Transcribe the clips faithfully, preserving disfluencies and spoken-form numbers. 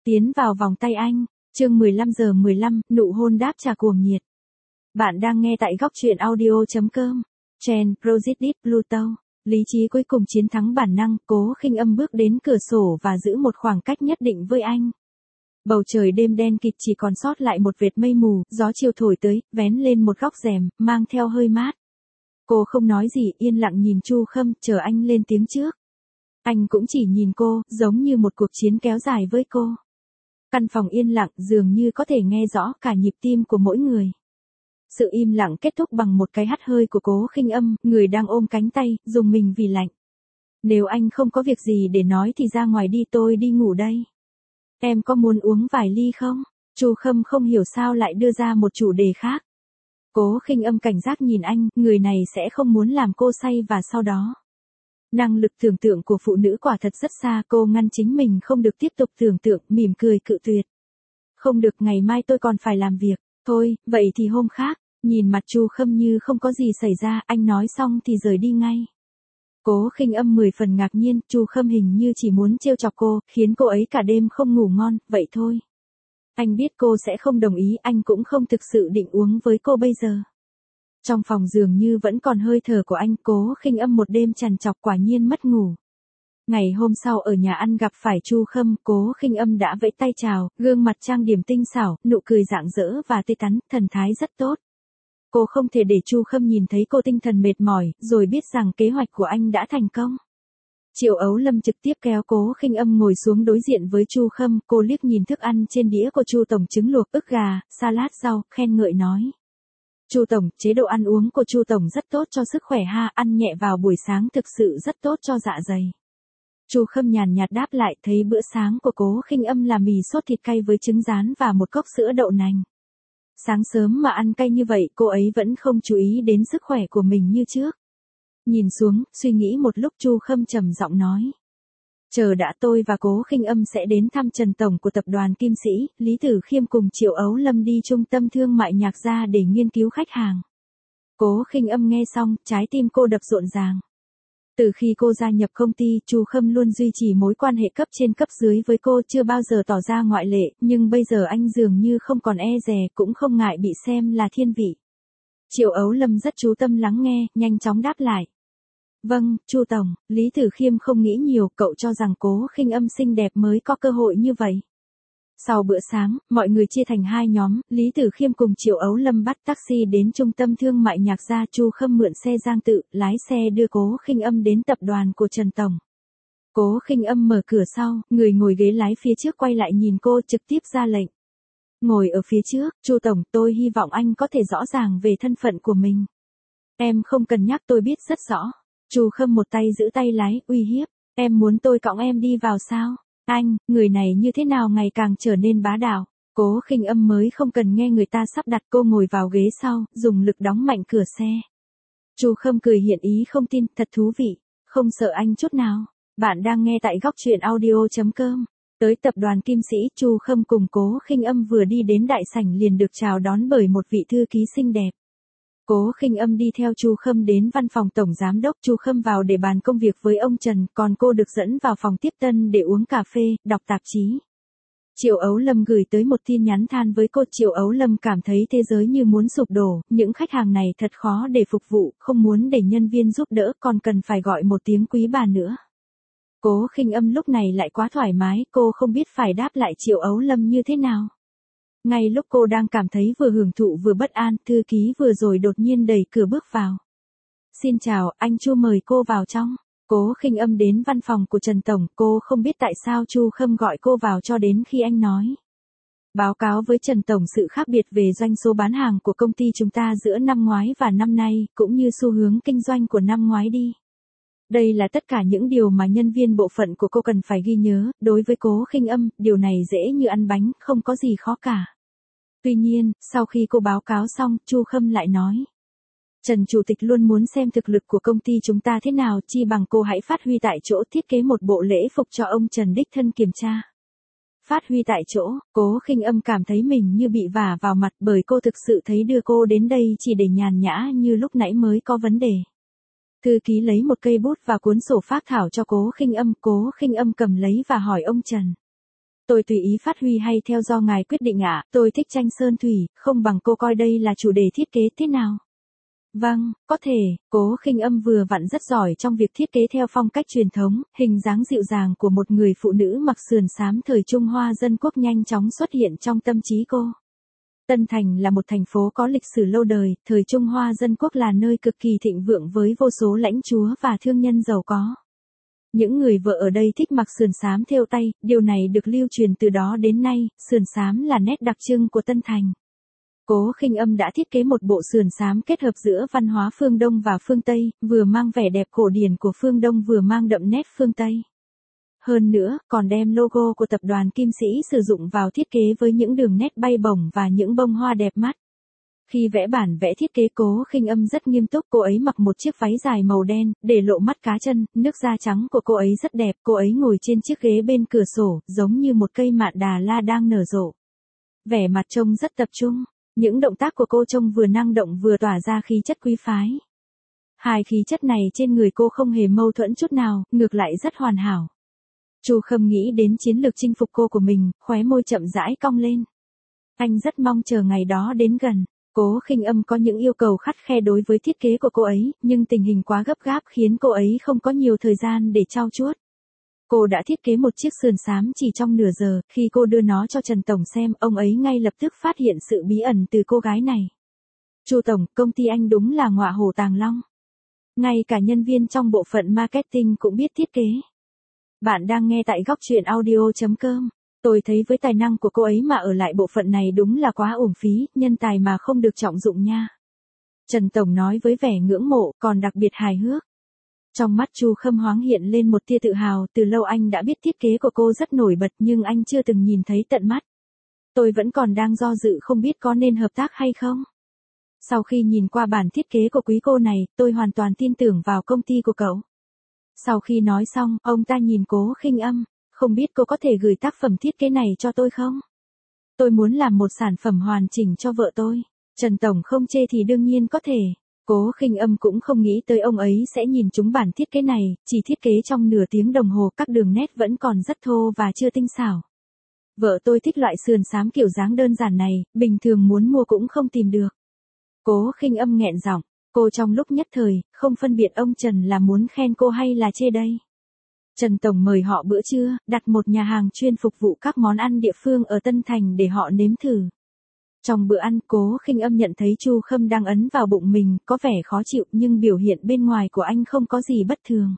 Tiến vào vòng tay anh, chương mười lăm giờ mười lăm, nụ hôn đáp trả cuồng nhiệt. Bạn đang nghe tại góc truyện audio.com. Trend, Project Pluto. Lý trí cuối cùng chiến thắng bản năng, Cố Khinh Âm bước đến cửa sổ và giữ một khoảng cách nhất định với anh. Bầu trời đêm đen kịt chỉ còn sót lại một vệt mây mù, gió chiều thổi tới, vén lên một góc rèm, mang theo hơi mát. Cô không nói gì, yên lặng nhìn Chu Khâm, chờ anh lên tiếng trước. Anh cũng chỉ nhìn cô, giống như một cuộc chiến kéo dài với cô. Căn phòng yên lặng, dường như có thể nghe rõ cả nhịp tim của mỗi người. Sự im lặng kết thúc bằng một cái hắt hơi của Cố Khinh Âm, người đang ôm cánh tay, rùng mình vì lạnh. Nếu anh không có việc gì để nói thì ra ngoài đi, tôi đi ngủ đây. Em có muốn uống vài ly không? Chu Khâm không hiểu sao lại đưa ra một chủ đề khác. Cố Khinh Âm cảnh giác nhìn anh, người này sẽ không muốn làm cô say và sau đó. Năng lực tưởng tượng của phụ nữ quả thật rất xa, cô ngăn chính mình không được tiếp tục tưởng tượng, mỉm cười cự tuyệt. Không được, ngày mai tôi còn phải làm việc. Thôi, vậy thì hôm khác. Nhìn mặt Chu Khâm như không có gì xảy ra, anh nói xong thì rời đi ngay. Cố Khinh Âm mười phần ngạc nhiên, Chu Khâm hình như chỉ muốn trêu chọc cô, khiến cô ấy cả đêm không ngủ ngon, vậy thôi. Anh biết cô sẽ không đồng ý, anh cũng không thực sự định uống với cô bây giờ. Trong phòng dường như vẫn còn hơi thở của anh, Cố Khinh Âm một đêm trằn trọc quả nhiên mất ngủ. Ngày hôm sau ở nhà ăn gặp phải Chu Khâm, Cố Khinh Âm đã vẫy tay chào, gương mặt trang điểm tinh xảo, nụ cười rạng rỡ và tươi tắn, thần thái rất tốt. Cô không thể để Chu Khâm nhìn thấy cô tinh thần mệt mỏi, rồi biết rằng kế hoạch của anh đã thành công. Triệu Ấu Lâm trực tiếp kéo Cố Khinh Âm ngồi xuống đối diện với Chu Khâm, cô liếc nhìn thức ăn trên đĩa của Chu tổng, trứng luộc, ức gà, salad rau, khen ngợi nói. Chu tổng, chế độ ăn uống của Chu tổng rất tốt cho sức khỏe ha, ăn nhẹ vào buổi sáng thực sự rất tốt cho dạ dày. Chu Khâm nhàn nhạt đáp lại, thấy bữa sáng của Cố Khinh Âm là mì sốt thịt cay với trứng rán và một cốc sữa đậu nành. Sáng sớm mà ăn cay như vậy, cô ấy vẫn không chú ý đến sức khỏe của mình như trước. Nhìn xuống, suy nghĩ một lúc, Chu Khâm trầm giọng nói. Chờ đã, tôi và Cố Khinh Âm sẽ đến thăm Trần tổng của tập đoàn Kim Sĩ, Lý Tử Khiêm cùng Triệu Ấu Lâm đi trung tâm thương mại Nhạc Gia để nghiên cứu khách hàng. Cố Khinh Âm nghe xong, trái tim cô đập rộn ràng. Từ khi cô gia nhập công ty, Chu Khâm luôn duy trì mối quan hệ cấp trên cấp dưới với cô, chưa bao giờ tỏ ra ngoại lệ, nhưng bây giờ anh dường như không còn e dè, cũng không ngại bị xem là thiên vị. Triệu Ấu Lâm rất chú tâm lắng nghe, nhanh chóng đáp lại. Vâng, Chu tổng. Lý Tử Khiêm không nghĩ nhiều, cậu cho rằng Cố Khinh Âm xinh đẹp mới có cơ hội như vậy. Sau bữa sáng, mọi người chia thành hai nhóm, Lý Tử Khiêm cùng Triệu Ấu Lâm bắt taxi đến trung tâm thương mại Nhạc Gia, Chu Khâm mượn xe Giang Tự, lái xe đưa Cố Khinh Âm đến tập đoàn của Trần tổng. Cố Khinh Âm mở cửa sau, người ngồi ghế lái phía trước quay lại nhìn cô, trực tiếp ra lệnh. Ngồi ở phía trước, Chu tổng, tôi hy vọng anh có thể rõ ràng về thân phận của mình. Em không cần nhắc, tôi biết rất rõ. Chu Khâm một tay giữ tay lái, uy hiếp. Em muốn tôi cõng em đi vào sao? Anh, người này như thế nào ngày càng trở nên bá đạo. Cố Khinh Âm mới không cần nghe người ta sắp đặt, cô ngồi vào ghế sau, dùng lực đóng mạnh cửa xe. Chu Khâm cười hiện ý không tin, thật thú vị, không sợ anh chút nào. Bạn đang nghe tại góc truyện audio.com. Tới tập đoàn Kim Sĩ, Chu Khâm cùng Cố Khinh Âm vừa đi đến đại sảnh liền được chào đón bởi một vị thư ký xinh đẹp. Cố Khinh Âm đi theo Chu Khâm đến văn phòng tổng giám đốc, Chu Khâm vào để bàn công việc với ông Trần, còn cô được dẫn vào phòng tiếp tân để uống cà phê, đọc tạp chí. Triệu Ấu Lâm gửi tới một tin nhắn than với cô. Triệu Ấu Lâm cảm thấy thế giới như muốn sụp đổ, những khách hàng này thật khó để phục vụ, không muốn để nhân viên giúp đỡ, còn cần phải gọi một tiếng quý bà nữa. Cố Khinh Âm lúc này lại quá thoải mái, cô không biết phải đáp lại Triệu Ấu Lâm như thế nào. Ngay lúc cô đang cảm thấy vừa hưởng thụ vừa bất an, thư ký vừa rồi đột nhiên đẩy cửa bước vào. Xin chào, anh Chu mời cô vào trong. Cố Khinh Âm đến văn phòng của Trần tổng, cô không biết tại sao Chu Khâm gọi cô vào cho đến khi anh nói. Báo cáo với Trần tổng sự khác biệt về doanh số bán hàng của công ty chúng ta giữa năm ngoái và năm nay, cũng như xu hướng kinh doanh của năm ngoái đi. Đây là tất cả những điều mà nhân viên bộ phận của cô cần phải ghi nhớ, đối với Cố Khinh Âm, điều này dễ như ăn bánh, không có gì khó cả. Tuy nhiên, sau khi cô báo cáo xong, Chu Khâm lại nói. Trần Chủ tịch luôn muốn xem thực lực của công ty chúng ta thế nào, chi bằng cô hãy phát huy tại chỗ, thiết kế một bộ lễ phục cho ông Trần đích thân kiểm tra. Phát huy tại chỗ, Cố Khinh Âm cảm thấy mình như bị vả vào mặt, bởi cô thực sự thấy đưa cô đến đây chỉ để nhàn nhã như lúc nãy mới có vấn đề. Thư ký lấy một cây bút và cuốn sổ phác thảo cho Cố Khinh Âm, Cố Khinh Âm cầm lấy và hỏi ông Trần. Tôi tùy ý phát huy hay theo do ngài quyết định ạ, tôi thích tranh sơn thủy, không bằng cô coi đây là chủ đề thiết kế thế nào. Vâng, có thể, Cố Khinh Âm vừa vặn rất giỏi trong việc thiết kế theo phong cách truyền thống, hình dáng dịu dàng của một người phụ nữ mặc sườn xám thời Trung Hoa dân quốc nhanh chóng xuất hiện trong tâm trí cô. Tân Thành là một thành phố có lịch sử lâu đời, thời Trung Hoa dân quốc là nơi cực kỳ thịnh vượng với vô số lãnh chúa và thương nhân giàu có. Những người vợ ở đây thích mặc sườn xám thêu tay, điều này được lưu truyền từ đó đến nay, sườn xám là nét đặc trưng của Tân Thành. Cố Khinh Âm đã thiết kế một bộ sườn xám kết hợp giữa văn hóa phương Đông và phương Tây, vừa mang vẻ đẹp cổ điển của phương Đông vừa mang đậm nét phương Tây. Hơn nữa, còn đem logo của tập đoàn Kim Sĩ sử dụng vào thiết kế với những đường nét bay bổng và những bông hoa đẹp mắt. Khi vẽ bản vẽ thiết kế Cố Khinh Âm rất nghiêm túc, cô ấy mặc một chiếc váy dài màu đen, để lộ mắt cá chân, nước da trắng của cô ấy rất đẹp, cô ấy ngồi trên chiếc ghế bên cửa sổ, giống như một cây mạn đà la đang nở rộ. Vẻ mặt trông rất tập trung, những động tác của cô trông vừa năng động vừa tỏa ra khí chất quý phái. Hai khí chất này trên người cô không hề mâu thuẫn chút nào, ngược lại rất hoàn hảo. Chu Khâm nghĩ đến chiến lược chinh phục cô của mình, khóe môi chậm rãi cong lên. Anh rất mong chờ ngày đó đến gần. Cố Khinh Âm có những yêu cầu khắt khe đối với thiết kế của cô ấy, nhưng tình hình quá gấp gáp khiến cô ấy không có nhiều thời gian để trau chuốt. Cô đã thiết kế một chiếc sườn xám chỉ trong nửa giờ, khi cô đưa nó cho Trần Tổng xem, ông ấy ngay lập tức phát hiện sự bí ẩn từ cô gái này. Chu Tổng, công ty anh đúng là ngọa hổ tàng long. Ngay cả nhân viên trong bộ phận marketing cũng biết thiết kế. Bạn đang nghe tại góc truyện audio chấm com. Tôi thấy với tài năng của cô ấy mà ở lại bộ phận này đúng là quá uổng phí, nhân tài mà không được trọng dụng nha. Trần Tổng nói với vẻ ngưỡng mộ, còn đặc biệt hài hước. Trong mắt Chu Khâm Hoáng hiện lên một tia tự hào, từ lâu anh đã biết thiết kế của cô rất nổi bật nhưng anh chưa từng nhìn thấy tận mắt. Tôi vẫn còn đang do dự không biết có nên hợp tác hay không. Sau khi nhìn qua bản thiết kế của quý cô này, tôi hoàn toàn tin tưởng vào công ty của cậu. Sau khi nói xong, ông ta nhìn Cố Khinh Âm, không biết cô có thể gửi tác phẩm thiết kế này cho tôi không? Tôi muốn làm một sản phẩm hoàn chỉnh cho vợ tôi. Trần Tổng không chê thì đương nhiên có thể. Cố Khinh Âm cũng không nghĩ tới ông ấy sẽ nhìn trúng bản thiết kế này, chỉ thiết kế trong nửa tiếng đồng hồ các đường nét vẫn còn rất thô và chưa tinh xảo. Vợ tôi thích loại sườn xám kiểu dáng đơn giản này, bình thường muốn mua cũng không tìm được. Cố Khinh Âm nghẹn giọng, cô trong lúc nhất thời, không phân biệt ông Trần là muốn khen cô hay là chê đây. Trần Tổng mời họ bữa trưa, đặt một nhà hàng chuyên phục vụ các món ăn địa phương ở Tân Thành để họ nếm thử. Trong bữa ăn, Cố Khinh Âm nhận thấy Chu Khâm đang ấn vào bụng mình, có vẻ khó chịu nhưng biểu hiện bên ngoài của anh không có gì bất thường.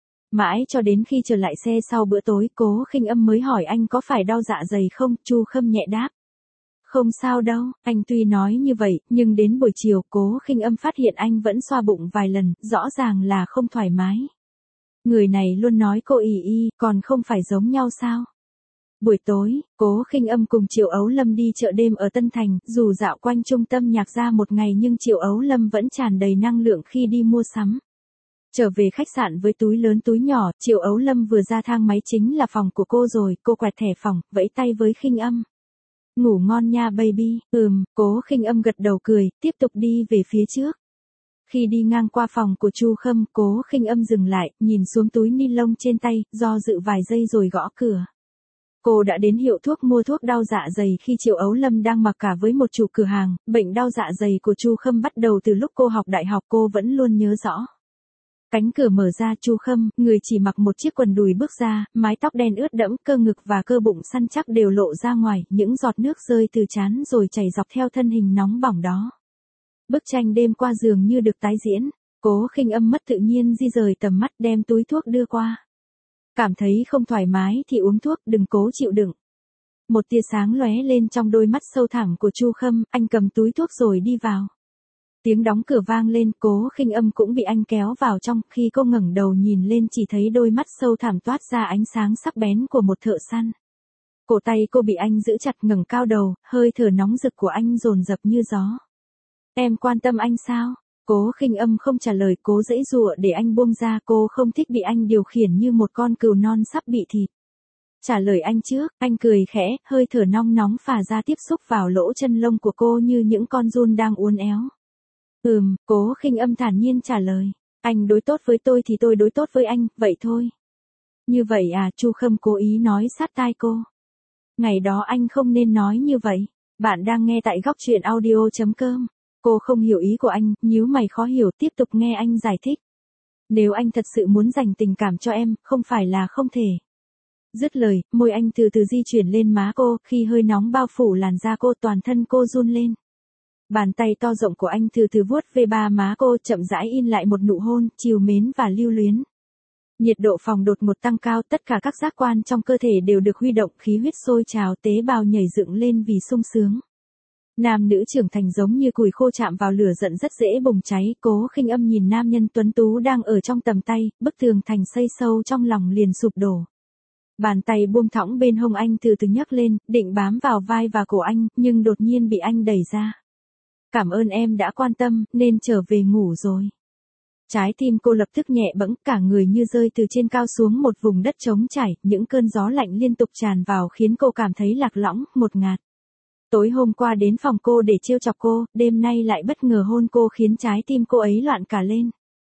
Mãi cho đến khi trở lại xe sau bữa tối, Cố Khinh Âm mới hỏi anh có phải đau dạ dày không, Chu Khâm nhẹ đáp. Không sao đâu, anh tuy nói như vậy, nhưng đến buổi chiều, Cố Khinh Âm phát hiện anh vẫn xoa bụng vài lần, rõ ràng là không thoải mái. Người này luôn nói cô ì y, còn không phải giống nhau sao? Buổi tối, Cố Khinh Âm cùng Triệu Ấu Lâm đi chợ đêm ở Tân Thành, dù dạo quanh trung tâm nhạc ra một ngày nhưng Triệu Ấu Lâm vẫn tràn đầy năng lượng khi đi mua sắm. Trở về khách sạn với túi lớn túi nhỏ, Triệu Ấu Lâm vừa ra thang máy chính là phòng của cô rồi, cô quẹt thẻ phòng, vẫy tay với Khinh Âm. Ngủ ngon nha baby, ừm, Cố Khinh Âm gật đầu cười, tiếp tục đi về phía trước. Khi đi ngang qua phòng của Chu Khâm, Cố Khinh Âm dừng lại, nhìn xuống túi ni lông trên tay, do dự vài giây rồi gõ cửa. Cô đã đến hiệu thuốc mua thuốc đau dạ dày khi Triệu Ấu Lâm đang mặc cả với một chủ cửa hàng, bệnh đau dạ dày của Chu Khâm bắt đầu từ lúc cô học đại học, cô vẫn luôn nhớ rõ. Cánh cửa mở ra, Chu Khâm, người chỉ mặc một chiếc quần đùi bước ra, mái tóc đen ướt đẫm, cơ ngực và cơ bụng săn chắc đều lộ ra ngoài, những giọt nước rơi từ trán rồi chảy dọc theo thân hình nóng bỏng đó. Bức tranh đêm qua dường như được tái diễn, Cố Khinh Âm mất tự nhiên di rời tầm mắt, đem túi thuốc đưa qua. Cảm thấy không thoải mái thì uống thuốc, đừng cố chịu đựng. Một tia sáng lóe lên trong đôi mắt sâu thẳm của Chu Khâm, anh cầm túi thuốc rồi đi vào. Tiếng đóng cửa vang lên, Cố Khinh Âm cũng bị anh kéo vào trong, khi cô ngẩng đầu nhìn lên chỉ thấy đôi mắt sâu thẳm toát ra ánh sáng sắc bén của một thợ săn. Cổ tay cô bị anh giữ chặt, ngẩng cao đầu, hơi thở nóng rực của anh dồn dập như gió. Em quan tâm anh sao? Cố Khinh Âm không trả lời, cố giãy giụa để anh buông ra, cô không thích bị anh điều khiển như một con cừu non sắp bị thịt. Trả lời anh trước, anh cười khẽ, hơi thở nóng nóng phả ra tiếp xúc vào lỗ chân lông của cô như những con giun đang uốn éo. Ừm, Cố Khinh Âm thản nhiên trả lời. Anh đối tốt với tôi thì tôi đối tốt với anh, vậy thôi. Như vậy à, Chu Khâm cố ý nói sát tai cô. Ngày đó anh không nên nói như vậy. Bạn đang nghe tại góc truyện audio.com. Cô không hiểu ý của anh, nhíu mày khó hiểu, tiếp tục nghe anh giải thích. Nếu anh thật sự muốn dành tình cảm cho em, không phải là không thể. Dứt lời, môi anh từ từ di chuyển lên má cô, khi hơi nóng bao phủ làn da cô, toàn thân cô run lên. Bàn tay to rộng của anh từ từ vuốt về ba má cô, chậm rãi in lại một nụ hôn, trìu mến và lưu luyến. Nhiệt độ phòng đột ngột tăng cao, tất cả các giác quan trong cơ thể đều được huy động, khí huyết sôi trào, tế bào nhảy dựng lên vì sung sướng. Nam nữ trưởng thành giống như củi khô chạm vào lửa giận rất dễ bùng cháy. Cố Khinh Âm nhìn nam nhân tuấn tú đang ở trong tầm tay, bức tường thành xây sâu trong lòng liền sụp đổ. Bàn tay buông thõng bên hông anh từ từ nhấc lên, định bám vào vai và cổ anh, nhưng đột nhiên bị anh đẩy ra. Cảm ơn em đã quan tâm, nên trở về ngủ rồi. Trái tim cô lập tức nhẹ bẫng, cả người như rơi từ trên cao xuống một vùng đất trống trải, những cơn gió lạnh liên tục tràn vào khiến cô cảm thấy lạc lõng, ngột ngạt. Tối hôm qua đến phòng cô để trêu chọc cô, đêm nay lại bất ngờ hôn cô khiến trái tim cô ấy loạn cả lên.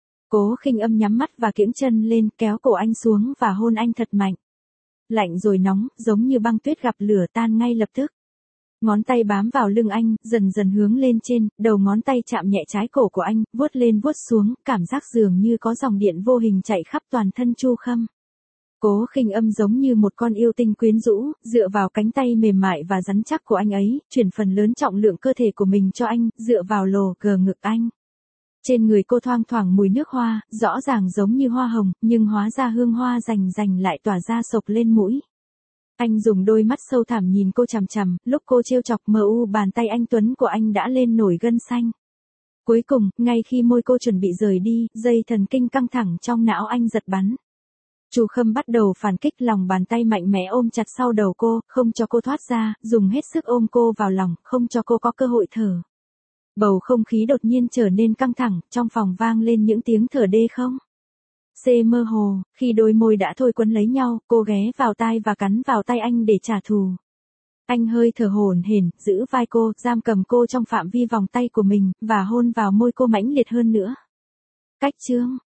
Cố Khinh Âm nhắm mắt và kiễng chân lên, kéo cổ anh xuống và hôn anh thật mạnh. Lạnh rồi nóng, giống như băng tuyết gặp lửa tan ngay lập tức. Ngón tay bám vào lưng anh, dần dần hướng lên trên, đầu ngón tay chạm nhẹ trái cổ của anh, vuốt lên vuốt xuống, cảm giác dường như có dòng điện vô hình chạy khắp toàn thân Chu Khâm. Cố Khinh Âm giống như một con yêu tinh quyến rũ, dựa vào cánh tay mềm mại và rắn chắc của anh ấy, chuyển phần lớn trọng lượng cơ thể của mình cho anh, dựa vào lồ gờ ngực anh. Trên người cô thoang thoảng mùi nước hoa, rõ ràng giống như hoa hồng, nhưng hóa ra hương hoa rành rành lại tỏa ra sộc lên mũi. Anh dùng đôi mắt sâu thẳm nhìn cô chằm chằm, lúc cô trêu chọc mờ u bàn tay anh tuấn của anh đã lên nổi gân xanh. Cuối cùng, ngay khi môi cô chuẩn bị rời đi, dây thần kinh căng thẳng trong não anh giật bắn. Chu Khâm bắt đầu phản kích, lòng bàn tay mạnh mẽ ôm chặt sau đầu cô, không cho cô thoát ra, dùng hết sức ôm cô vào lòng, không cho cô có cơ hội thở. Bầu không khí đột nhiên trở nên căng thẳng, trong phòng vang lên những tiếng thở đê không xê mơ hồ, khi đôi môi đã thôi quấn lấy nhau, cô ghé vào tai và cắn vào tay anh để trả thù. Anh hơi thở hổn hển, giữ vai cô, giam cầm cô trong phạm vi vòng tay của mình, và hôn vào môi cô mãnh liệt hơn nữa. Cách chương